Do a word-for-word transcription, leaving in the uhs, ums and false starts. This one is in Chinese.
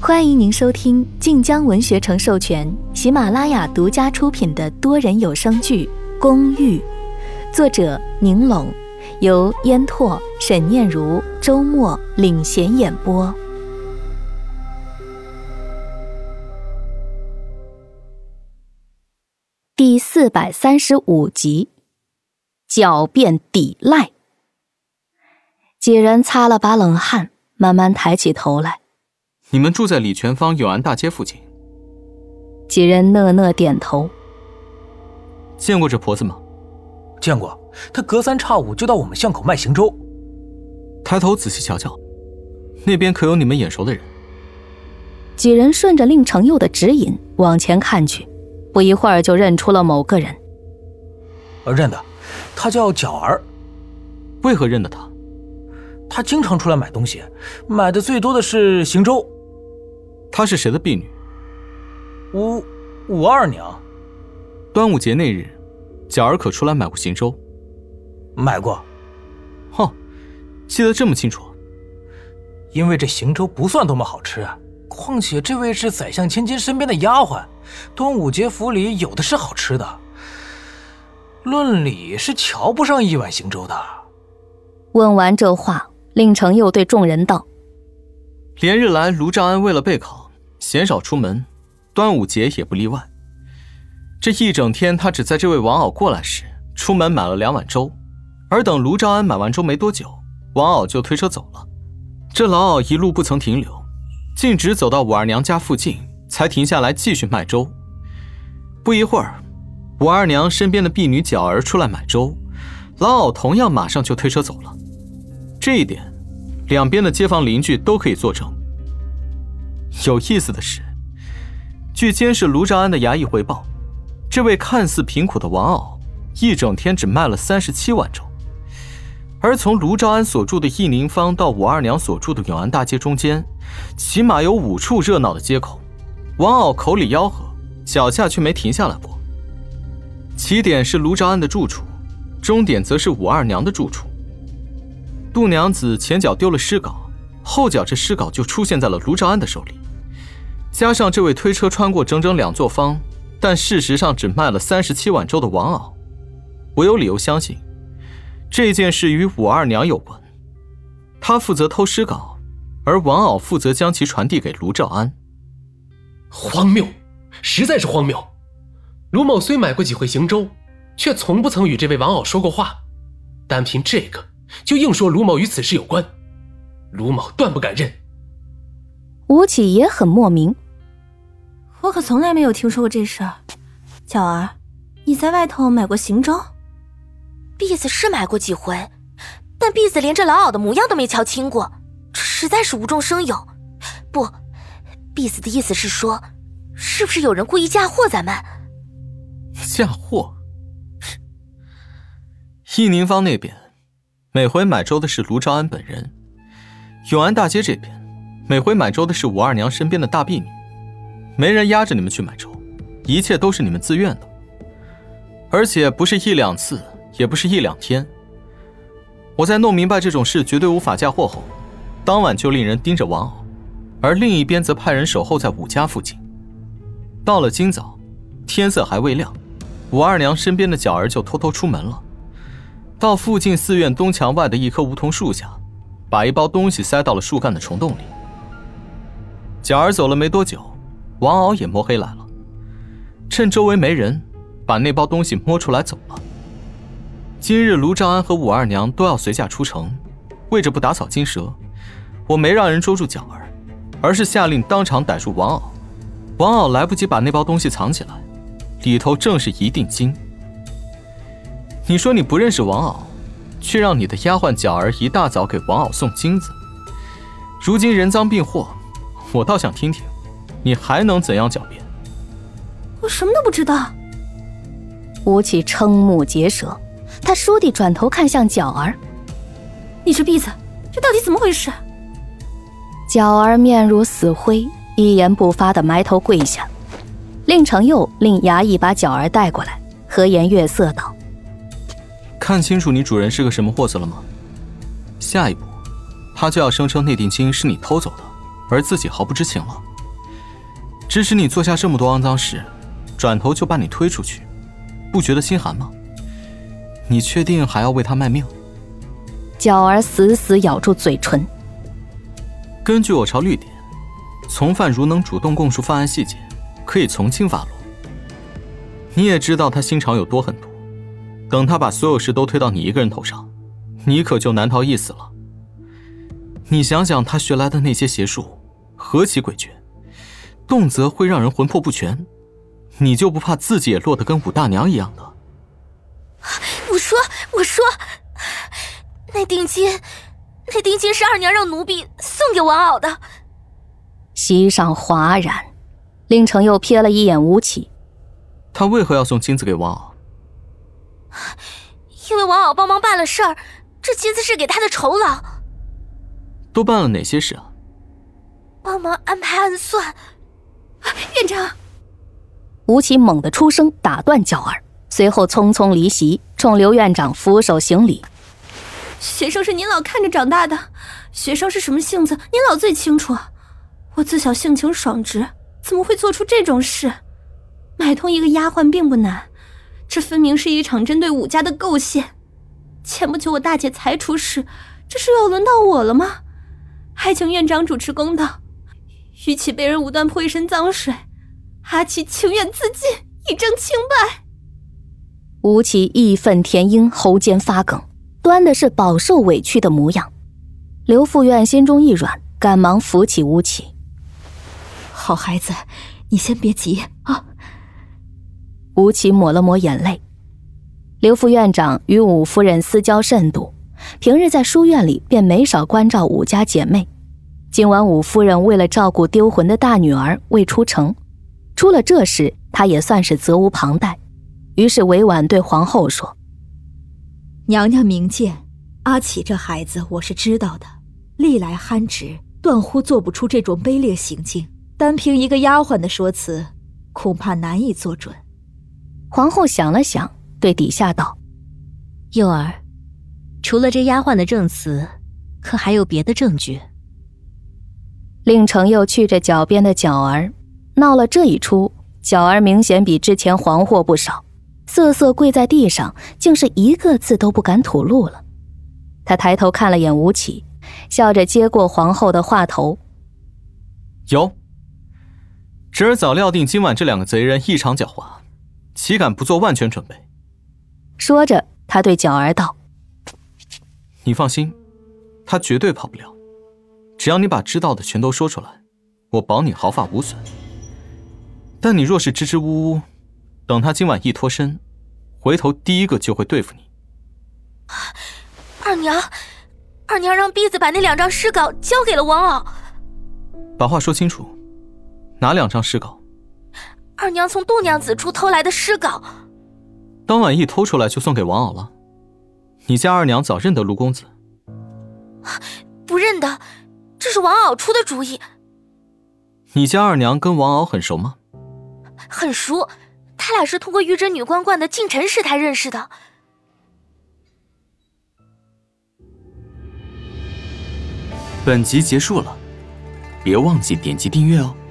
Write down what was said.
欢迎您收听晋江文学城授权、喜马拉雅独家出品的多人有声剧《公寓》，作者宁龙，由烟拓、沈念如、周末领衔演播。第四百三十五集，狡辩抵赖。几人擦了把冷汗，慢慢抬起头来。 你们住在李全芳永安大街附近？ 几人讷讷点头。 见过这婆子吗？ 见过，她隔三差五就到我们巷口卖行粥。 抬头仔细瞧瞧，那边可有你们眼熟的人？ 几人顺着令成佑的指引往前看去，不一会儿就认出了某个人。 认得，他叫角儿。 为何认得他？ 他经常出来买东西，买的最多的是行粥。 她是谁的婢女？ 吴吴二娘。 端午节那日，角儿可出来买过行粥？ 买过。 哦，记得这么清楚。 因为这行粥不算多么好吃，况且这位是宰相千金身边的丫鬟，端午节府里有的是好吃的，论理是瞧不上一碗行粥的。 问完这话，令成佑对众人道： 连日来卢兆安为了备考鲜少出门，端午节也不例外。这一整天他只在这位王媪过来时出门买了两碗粥，而等卢兆安买完粥没多久，王媪就推车走了。这老媪一路不曾停留，径直走到武二娘家附近才停下来继续卖粥。不一会儿，武二娘身边的婢女角儿出来买粥，老媪同样马上就推车走了。这一点两边的街坊邻居都可以作证。有意思的是，据监视卢兆安的衙役回报，这位看似贫苦的王媪一整天只卖了三十七碗粥，而从卢兆安所住的义宁坊到武二娘所住的永安大街中间，起码有五处热闹的街口，王媪口里吆喝，脚下却没停下来过。起点是卢兆安的住处，终点则是武二娘的住处。杜娘子前脚丢了诗稿，后脚这诗稿就出现在了卢兆安的手里，加上这位推车穿过整整两座坊，但事实上只卖了三十七碗粥的王媪，我有理由相信这件事与武二娘有关。她负责偷诗稿，而王媪负责将其传递给卢兆安。 荒谬，实在是荒谬。卢某虽买过几回行粥，却从不曾与这位王媪说过话，单凭这个就硬说卢某与此事有关，卢某断不敢认。 吴起也很莫名， 我可从来没有听说过这事儿。巧儿，你在外头买过行粥？ 婢子是买过几回，但婢子连这老媪的模样都没瞧清过，这实在是无中生有。不，婢子的意思是说，是不是有人故意嫁祸咱们？ 嫁祸？义宁坊那边每回买粥的是卢兆安本人，永安大街这边每回买粥的是武二娘身边的大婢女，没人压着你们去买粥，一切都是你们自愿的，而且不是一两次，也不是一两天。我在弄明白这种事绝对无法嫁祸后，当晚就令人盯着王媪，而另一边则派人守候在武家附近。到了今早，天色还未亮，武二娘身边的角儿就偷偷出门了，到附近寺院东墙外的一棵梧桐树下，把一包东西塞到了树干的虫洞里。角儿走了没多久，王媪也摸黑来了，趁周围没人，把那包东西摸出来走了。今日卢兆安和武二娘都要随驾出城，为着不打草惊蛇，我没让人捉住角儿，而是下令当场逮住王媪。王媪来不及把那包东西藏起来，里头正是一锭金。你说你不认识王媪，却让你的丫鬟角儿一大早给王媪送金子，如今人赃并获，我倒想听听你还能怎样狡辩。 我什么都不知道。 吴起瞠目结舌，他倏地转头看向角儿。 你是婢子，这到底怎么回事？ 角儿面如死灰，一言不发地埋头跪下。令成佑令衙役把角儿带过来，和颜悦色道： 看清楚你主人是个什么货色了吗？下一步他就要声称那锭金是你偷走的，而自己毫不知情了。 指使你做下这么多肮脏事，转头就把你推出去，不觉得心寒吗？你确定还要为他卖命？ 角儿死死咬住嘴唇。 根据我朝律典，从犯如能主动供述犯案细节，可以从轻发落。你也知道他心肠有多狠毒，等他把所有事都推到你一个人头上，你可就难逃一死了。你想想他学来的那些邪术，何其诡谲，动辄会让人魂魄不全，你就不怕自己也落得跟武大娘一样的？ 我说，我说，那定金，那定金是二娘让奴婢送给王媪的。 席上哗然，令程又瞥了一眼吴起。 他为何要送金子给王媪？ 因为王媪帮忙办了事儿，这金子是给他的酬劳。 都办了哪些事啊？ 帮忙安排暗算。 院长！ 吴起猛地出声打断角儿，随后匆匆离席，冲刘院长俯首行礼。 学生是您老看着长大的，学生是什么性子，您老最清楚。我自小性情爽直，怎么会做出这种事？买通一个丫鬟并不难，这分明是一场针对武家的构陷。前不久我大姐才出事，这是又要轮到我了吗？还请院长主持公道，与其被人无端泼一身脏水，阿七情愿自尽以证清白。 吴起义愤填膺，喉间发梗，端的是饱受委屈的模样。刘副院心中一软，赶忙扶起吴起。 好孩子，你先别急啊。 吴起抹了抹眼泪。刘副院长与武夫人私交甚笃，平日在书院里便没少关照武家姐妹。今晚武夫人为了照顾丢魂的大女儿未出城，出了这事，她也算是责无旁贷，于是委婉对皇后说： 娘娘明鉴，阿启这孩子我是知道的，历来憨直，断乎做不出这种卑劣行径，单凭一个丫鬟的说辞，恐怕难以做准。 皇后想了想，对底下道： 幼儿，除了这丫鬟的证词，可还有别的证据？ 令程又去着脚边的角儿，闹了这一出，角儿明显比之前惶惑不少，瑟瑟跪在地上，竟是一个字都不敢吐露了。他抬头看了眼吴起，笑着接过皇后的话头： 有。侄儿早料定今晚这两个贼人异常狡猾，岂敢不做万全准备？ 说着，他对角儿道： 你放心，他绝对跑不了。只要你把知道的全都说出来，我保你毫发无损。但你若是支支吾吾，等他今晚一脱身，回头第一个就会对付你。 二娘，二娘让婢子把那两张诗稿交给了王媪。 把话说清楚，哪两张诗稿？ 二娘从杜娘子处偷来的诗稿。 当晚一偷出来就送给王媪了？你家二娘早认得卢公子？ 不认得，这是王媪出的主意。 你家二娘跟王媪很熟吗？ 很熟，他俩是通过玉真女官观的近臣师太认识的。 本集结束了，别忘记点击订阅哦。